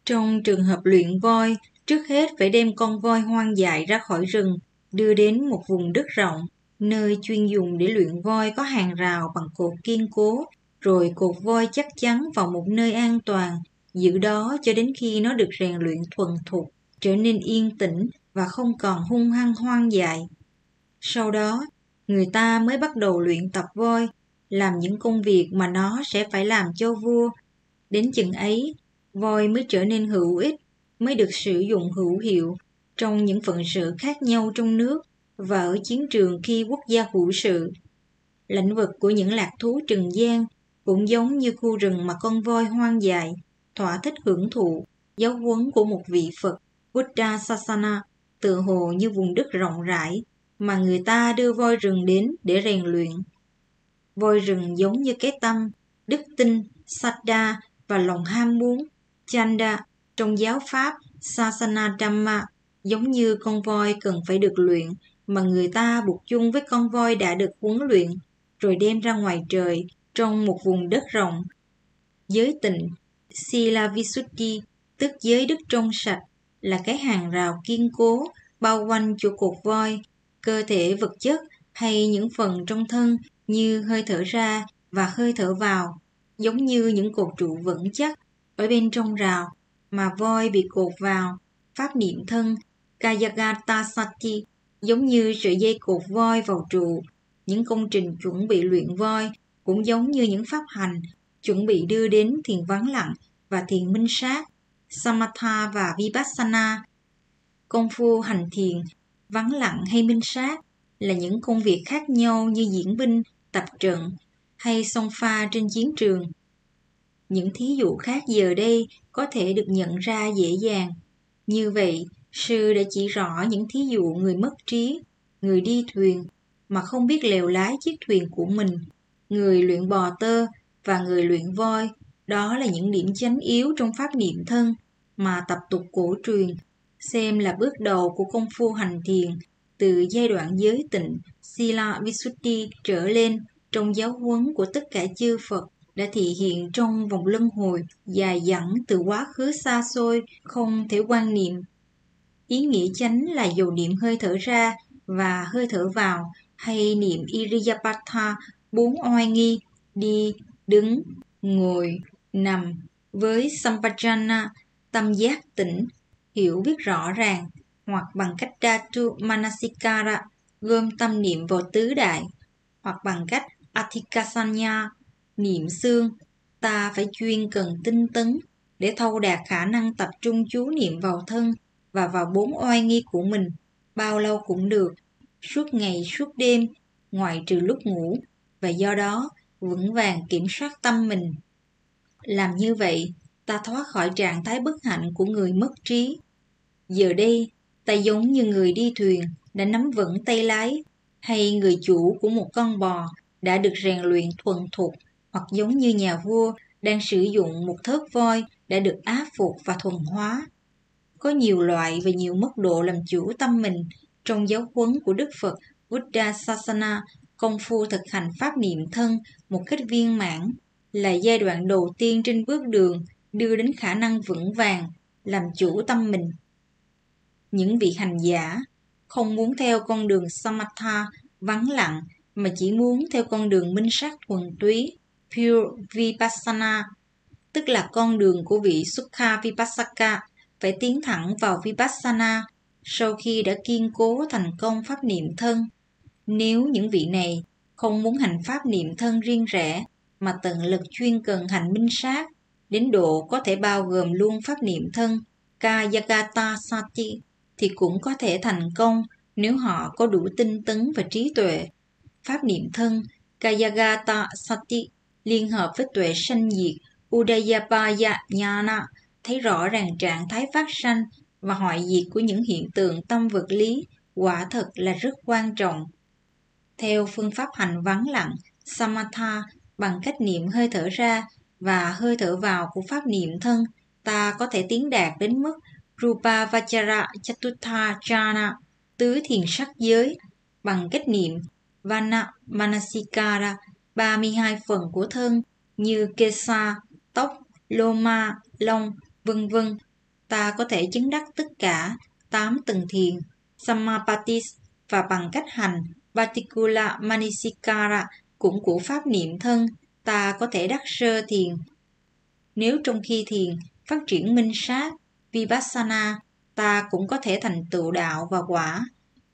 Trong trường hợp luyện voi, trước hết phải đem con voi hoang dại ra khỏi rừng, đưa đến một vùng đất rộng, nơi chuyên dùng để luyện voi có hàng rào bằng cột kiên cố, rồi cột voi chắc chắn vào một nơi an toàn, giữ đó cho đến khi nó được rèn luyện thuần thục, trở nên yên tĩnh và không còn hung hăng hoang dại. Sau đó, người ta mới bắt đầu luyện tập voi, làm những công việc mà nó sẽ phải làm cho vua. Đến chừng ấy, voi mới trở nên hữu ích, mới được sử dụng hữu hiệu trong những phận sự khác nhau trong nước và ở chiến trường khi quốc gia hữu sự. Lãnh vực của những lạc thú trần gian cũng giống như khu rừng mà con voi hoang dại, thỏa thích hưởng thụ giáo huấn của một vị Phật Buddha Sasana, tựa hồ như vùng đất rộng rãi mà người ta đưa voi rừng đến để rèn luyện. Voi rừng giống như cái tâm, đức tin, Saddha và lòng ham muốn, Chanda, trong giáo pháp Sasana Dhamma, giống như con voi cần phải được luyện mà người ta buộc chung với con voi đã được huấn luyện, rồi đem ra ngoài trời trong một vùng đất rộng. Giới tịnh, Sila Visuddhi, tức giới đức trong sạch, là cái hàng rào kiên cố bao quanh chỗ cột voi, cơ thể vật chất hay những phần trong thân như hơi thở ra và hơi thở vào, giống như những cột trụ vững chắc ở bên trong rào mà voi bị cột vào. Pháp niệm thân Kayagata Sati giống như sợi dây cột voi vào trụ. Những công trình chuẩn bị luyện voi cũng giống như những pháp hành chuẩn bị đưa đến thiền vắng lặng và thiền minh sát, Samatha và Vipassana. Công phu hành thiền, vắng lặng hay minh sát là những công việc khác nhau như diễn binh, tập trận hay xông pha trên chiến trường. Những thí dụ khác giờ đây có thể được nhận ra dễ dàng. Như vậy, sư đã chỉ rõ những thí dụ người mất trí, người đi thuyền mà không biết lèo lái chiếc thuyền của mình, người luyện bò tơ và người luyện voi. Đó là những điểm chánh yếu trong pháp niệm thân mà tập tục cổ truyền xem là bước đầu của công phu hành thiền từ giai đoạn giới tịnh Sila Visuddhi trở lên trong giáo huấn của tất cả chư Phật đã thị hiện trong vòng luân hồi dài dẳng từ quá khứ xa xôi không thể quan niệm. Ý nghĩa chánh là dầu niệm hơi thở ra và hơi thở vào, hay niệm Iriyapatha, 4 oai nghi, đi, đứng, ngồi, nằm, với Sampajana, tâm giác tỉnh, hiểu biết rõ ràng, hoặc bằng cách Dhatu Manasikara, gom tâm niệm vào tứ đại, hoặc bằng cách Athikasanya, niệm xương. Ta phải chuyên cần tinh tấn để thâu đạt khả năng tập trung chú niệm vào thân và vào 4 oai nghi của mình, bao lâu cũng được, suốt ngày suốt đêm, ngoại trừ lúc ngủ, và do đó vững vàng kiểm soát tâm mình. Làm như vậy, ta thoát khỏi trạng thái bất hạnh của người mất trí. Giờ đây, ta giống như người đi thuyền đã nắm vững tay lái, hay người chủ của một con bò đã được rèn luyện thuần thục, hoặc giống như nhà vua đang sử dụng một thớt voi đã được áp phục và thuần hóa. Có nhiều loại và nhiều mức độ làm chủ tâm mình. Trong giáo huấn của Đức Phật Buddha Sasana, công phu thực hành pháp niệm thân một cách viên mãn là giai đoạn đầu tiên trên bước đường đưa đến khả năng vững vàng làm chủ tâm mình. Những vị hành giả không muốn theo con đường Samatha vắng lặng mà chỉ muốn theo con đường minh sát thuần túy Pure Vipassana, tức là con đường của vị Sukha Vipassaka, phải tiến thẳng vào Vipassana sau khi đã kiên cố thành công pháp niệm thân. Nếu những vị này không muốn hành pháp niệm thân riêng rẽ mà tận lực chuyên cần hành minh sát, đến độ có thể bao gồm luôn pháp niệm thân Kayagata Sati, thì cũng có thể thành công nếu họ có đủ tinh tấn và trí tuệ. Pháp niệm thân Kayagata Sati liên hợp với tuệ sanh diệt Udayapaya Nhana, thấy rõ ràng trạng thái phát sanh và hoại diệt của những hiện tượng tâm vật lý quả thật là rất quan trọng. Theo phương pháp hành vắng lặng Samatha, bằng cách niệm hơi thở ra và hơi thở vào của pháp niệm thân, ta có thể tiến đạt đến mức Rupa Vachara Chatutha Jhana, tứ thiền sắc giới, bằng cách niệm Vana Manasikara, 32 phần của thân như Kesa, tóc, Loma, lông, vân vân, ta có thể chứng đắc tất cả 8 tầng thiền Samapatis, và bằng cách hành Paticula Manasikara cũng của pháp niệm thân, ta có thể đắc sơ thiền. Nếu trong khi thiền phát triển minh sát Vipassana, ta cũng có thể thành tựu đạo và quả.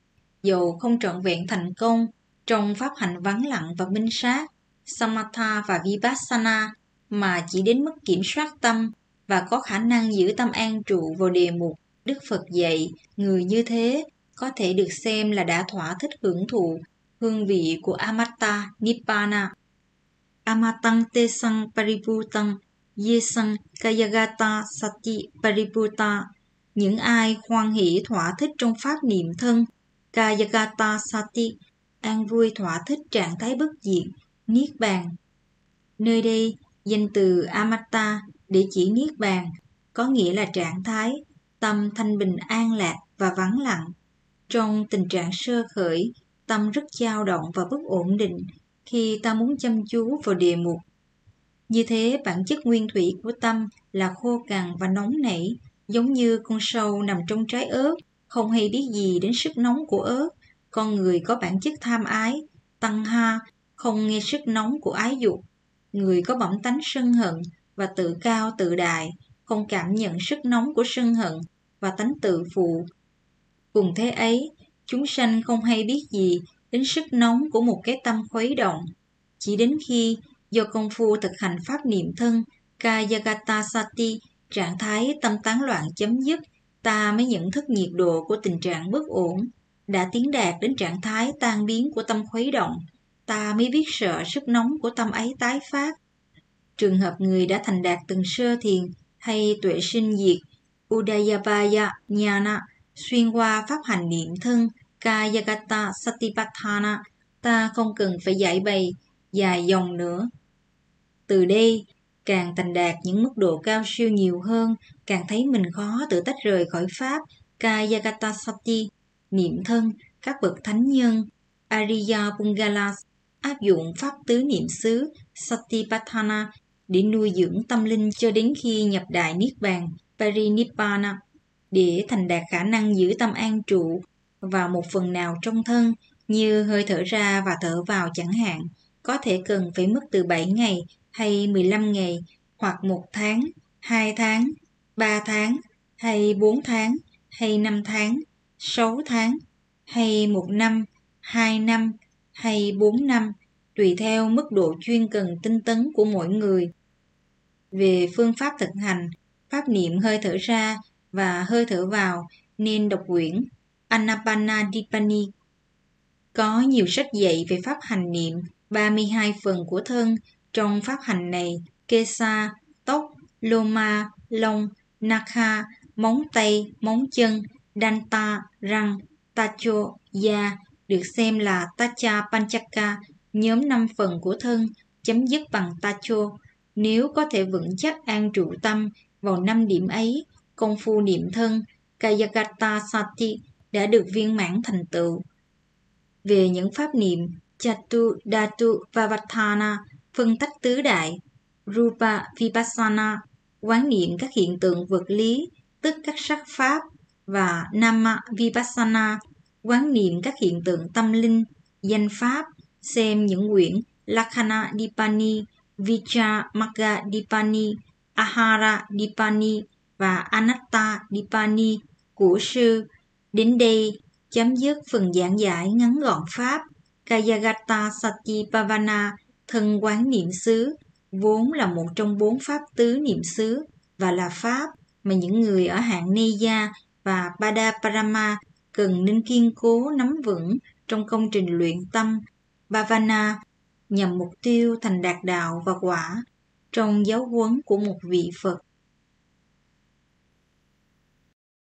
Dầu không trọn vẹn thành công trong pháp hành vắng lặng và minh sát Samatha và Vipassana, mà chỉ đến mức kiểm soát tâm và có khả năng giữ tâm an trụ vào đề mục Đức Phật dạy, người như thế có thể được xem là đã thỏa thích hưởng thụ hương vị của Amatta Nibbana. Amatang te sang paribhutang ye sang kayagata sati paribhuta. Những ai hoan hỷ thỏa thích trong pháp niệm thân Kayagata sati, an vui thỏa thích trạng thái bất diệt niết bàn. Nơi đây danh từ Amatta để chỉ niết bàn có nghĩa là trạng thái tâm thanh bình an lạc và vắng lặng. Trong tình trạng sơ khởi, tâm rất dao động và bất ổn định khi ta muốn chăm chú vào đề mục. Như thế, bản chất nguyên thủy của tâm là khô cằn và nóng nảy, giống như con sâu nằm trong trái ớt, không hay biết gì đến sức nóng của ớt. Con người có bản chất tham ái, tăng ha, không nghe sức nóng của ái dục. Người có bẩm tánh sân hận và tự cao tự đại, không cảm nhận sức nóng của sân hận và tánh tự phụ. Cùng thế ấy, chúng sanh không hay biết gì đến sức nóng của một cái tâm khuấy động. Chỉ đến khi do công phu thực hành pháp niệm thân Kayagata Sati, trạng thái tâm tán loạn chấm dứt, ta mới nhận thức nhiệt độ của tình trạng bất ổn. Đã tiến đạt đến trạng thái tan biến của tâm khuấy động, ta mới biết sợ sức nóng của tâm ấy tái phát. Trường hợp người đã thành đạt từng sơ thiền hay tuệ sinh diệt Udayabaya Jnana xuyên qua pháp hành niệm thân Kayagata Satipatthana, ta không cần phải giải bày dài dòng nữa. Từ đây, càng thành đạt những mức độ cao siêu nhiều hơn, càng thấy mình khó tự tách rời khỏi pháp Kayagata Sati, niệm thân. Các bậc thánh nhân Ariya Pungalas áp dụng pháp tứ niệm xứ Satipatthana để nuôi dưỡng tâm linh cho đến khi nhập đại niết bàn Parinibbana, để thành đạt khả năng giữ tâm an trụ vào một phần nào trong thân, như hơi thở ra và thở vào chẳng hạn. Có thể cần phải mất từ 7 ngày hay 15 ngày, hoặc 1 tháng, 2 tháng, 3 tháng, hay 4 tháng, hay 5 tháng, 6 tháng, hay 1 năm, 2 năm, hay 4 năm, tùy theo mức độ chuyên cần tinh tấn của mỗi người. Về phương pháp thực hành, pháp niệm hơi thở ra và hơi thở vào nên đọc quyển Anapanadipani. Có nhiều sách dạy về pháp hành niệm 32 phần của thân. Trong pháp hành này, kesa, tóc, loma, lông, nakha, móng tay, móng chân, danta, răng, tacho, da được xem là tacha panchaka, nhóm 5 phần của thân, chấm dứt bằng tacho. Nếu có thể vững chắc an trụ tâm vào 5 điểm ấy, công phu niệm thân Kayagata Sati đã được viên mãn thành tựu. Về những pháp niệm Chatu, Dhatu, Vavatthana, phân tách tứ đại, Rupa Vipassana, quán niệm các hiện tượng vật lý, tức các sắc pháp, và Nama Vipassana, quán niệm các hiện tượng tâm linh, danh pháp, xem những quyển Lakkhana Dipani, Vichamagga Dipani, Ahara Dipani và Anatta Dipani của sư. Đến đây chấm dứt phần giảng giải ngắn gọn pháp Kayagata Satipavana, thân quán niệm xứ, vốn là một trong 4 pháp tứ niệm xứ và là pháp mà những người ở hạng Neya và Padaparama cần nên kiên cố nắm vững trong công trình luyện tâm Bhavana nhằm mục tiêu thành đạt đạo và quả trong giáo huấn của một vị Phật.